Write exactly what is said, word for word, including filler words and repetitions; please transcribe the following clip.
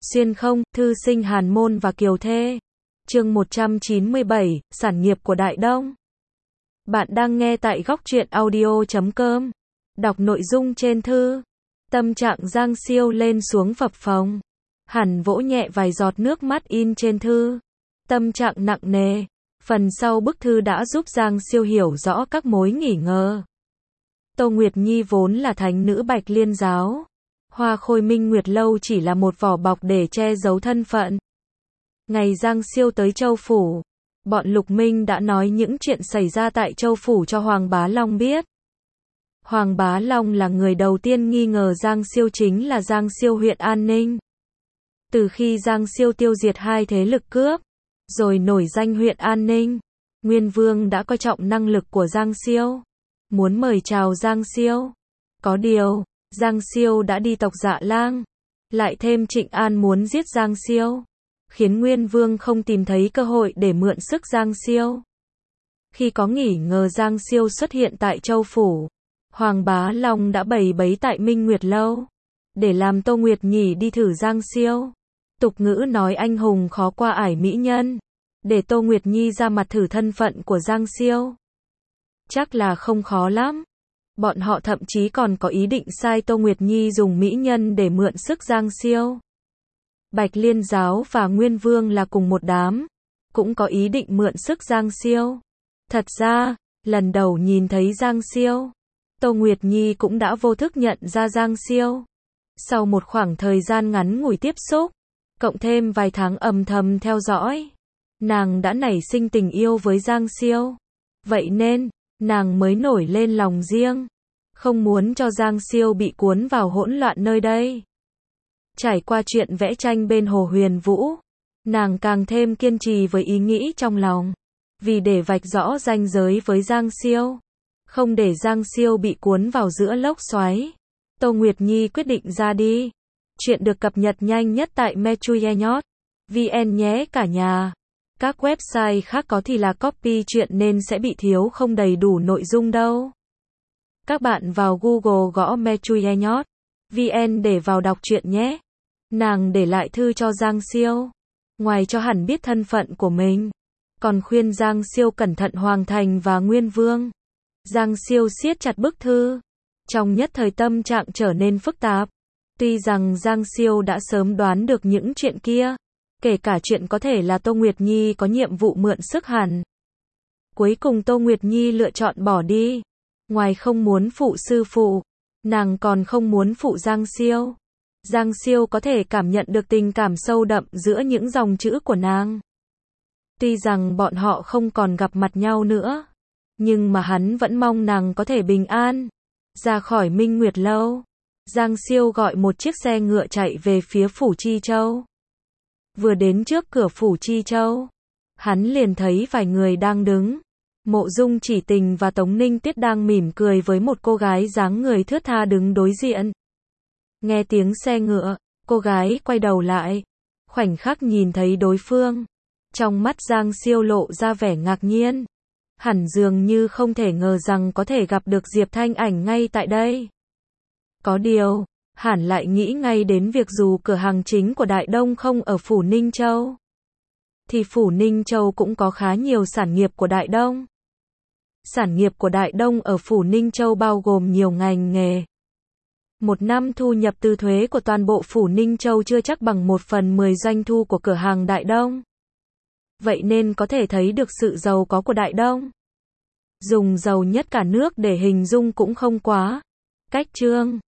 Xuyên không, thư sinh Hàn Môn và Kiều Thê. Chương một trăm chín mươi bảy, sản nghiệp của Đại Đông. Bạn đang nghe tại góc truyện audio chấm com. Đọc nội dung trên thư. Tâm trạng Giang Siêu lên xuống phập phồng. Hẳn vỗ nhẹ vài giọt nước mắt in trên thư. Tâm trạng nặng nề. Phần sau bức thư đã giúp Giang Siêu hiểu rõ các mối nghi ngờ. Tô Nguyệt Nhi vốn là thánh nữ Bạch Liên giáo. Hoa Khôi Minh Nguyệt Lâu chỉ là một vỏ bọc để che giấu thân phận. Ngày Giang Siêu tới Châu Phủ, bọn Lục Minh đã nói những chuyện xảy ra tại Châu Phủ cho Hoàng Bá Long biết. Hoàng Bá Long là người đầu tiên nghi ngờ Giang Siêu chính là Giang Siêu huyện An Ninh. Từ khi Giang Siêu tiêu diệt hai thế lực cướp, rồi nổi danh huyện An Ninh, Nguyên Vương đã coi trọng năng lực của Giang Siêu, muốn mời chào Giang Siêu. Có điều, Giang Siêu đã đi tộc Dạ Lang, lại thêm Trịnh An muốn giết Giang Siêu, khiến Nguyên Vương không tìm thấy cơ hội để mượn sức Giang Siêu. Khi có nghi ngờ Giang Siêu xuất hiện tại Châu Phủ, Hoàng Bá Long đã bày bẫy tại Minh Nguyệt Lâu, để làm Tô Nguyệt Nhi đi thử Giang Siêu. Tục ngữ nói anh hùng khó qua ải mỹ nhân, để Tô Nguyệt Nhi ra mặt thử thân phận của Giang Siêu. Chắc là không khó lắm. Bọn họ thậm chí còn có ý định sai Tô Nguyệt Nhi dùng mỹ nhân để mượn sức Giang Siêu. Bạch Liên giáo và Nguyên Vương là cùng một đám, cũng có ý định mượn sức Giang Siêu. Thật ra, lần đầu nhìn thấy Giang Siêu, Tô Nguyệt Nhi cũng đã vô thức nhận ra Giang Siêu. Sau một khoảng thời gian ngắn ngủi tiếp xúc, cộng thêm vài tháng âm thầm theo dõi, nàng đã nảy sinh tình yêu với Giang Siêu. Vậy nên, nàng mới nổi lên lòng riêng, không muốn cho Giang Siêu bị cuốn vào hỗn loạn nơi đây. Trải qua chuyện vẽ tranh bên Hồ Huyền Vũ, nàng càng thêm kiên trì với ý nghĩ trong lòng, vì để vạch rõ ranh giới với Giang Siêu, không để Giang Siêu bị cuốn vào giữa lốc xoáy. Tô Nguyệt Nhi quyết định ra đi. Chuyện được cập nhật nhanh nhất tại mechuyenot chấm vn nhé cả nhà. Các website khác có thì là copy chuyện nên sẽ bị thiếu không đầy đủ nội dung đâu. Các bạn vào Google gõ mechuyenot chấm vn để vào đọc truyện nhé. Nàng để lại thư cho Giang Siêu, ngoài cho hẳn biết thân phận của mình, còn khuyên Giang Siêu cẩn thận Hoàng Thành và Nguyên Vương. Giang Siêu siết chặt bức thư, trong nhất thời tâm trạng trở nên phức tạp. Tuy rằng Giang Siêu đã sớm đoán được những chuyện kia, kể cả chuyện có thể là Tô Nguyệt Nhi có nhiệm vụ mượn sức hẳn. Cuối cùng Tô Nguyệt Nhi lựa chọn bỏ đi. Ngoài không muốn phụ sư phụ, nàng còn không muốn phụ Giang Siêu. Giang Siêu có thể cảm nhận được tình cảm sâu đậm giữa những dòng chữ của nàng. Tuy rằng bọn họ không còn gặp mặt nhau nữa, nhưng mà hắn vẫn mong nàng có thể bình an ra khỏi Minh Nguyệt Lâu. Giang Siêu gọi một chiếc xe ngựa chạy về phía Phủ Chi Châu. Vừa đến trước cửa Phủ Chi Châu, hắn liền thấy vài người đang đứng. Mộ Dung Chỉ Tình và Tống Ninh Tiết đang mỉm cười với một cô gái dáng người thướt tha đứng đối diện. Nghe tiếng xe ngựa, cô gái quay đầu lại, khoảnh khắc nhìn thấy đối phương. Trong mắt Giang Siêu lộ ra vẻ ngạc nhiên. Hẳn dường như không thể ngờ rằng có thể gặp được Diệp Thanh Ảnh ngay tại đây. Có điều, hẳn lại nghĩ ngay đến việc dù cửa hàng chính của Đại Đông không ở Phủ Ninh Châu, thì Phủ Ninh Châu cũng có khá nhiều sản nghiệp của Đại Đông. Sản nghiệp của Đại Đông ở Phủ Ninh Châu bao gồm nhiều ngành nghề. Một năm thu nhập từ thuế của toàn bộ Phủ Ninh Châu chưa chắc bằng một phần mười doanh thu của cửa hàng Đại Đông. Vậy nên có thể thấy được sự giàu có của Đại Đông. Dùng giàu nhất cả nước để hình dung cũng không quá cách trương.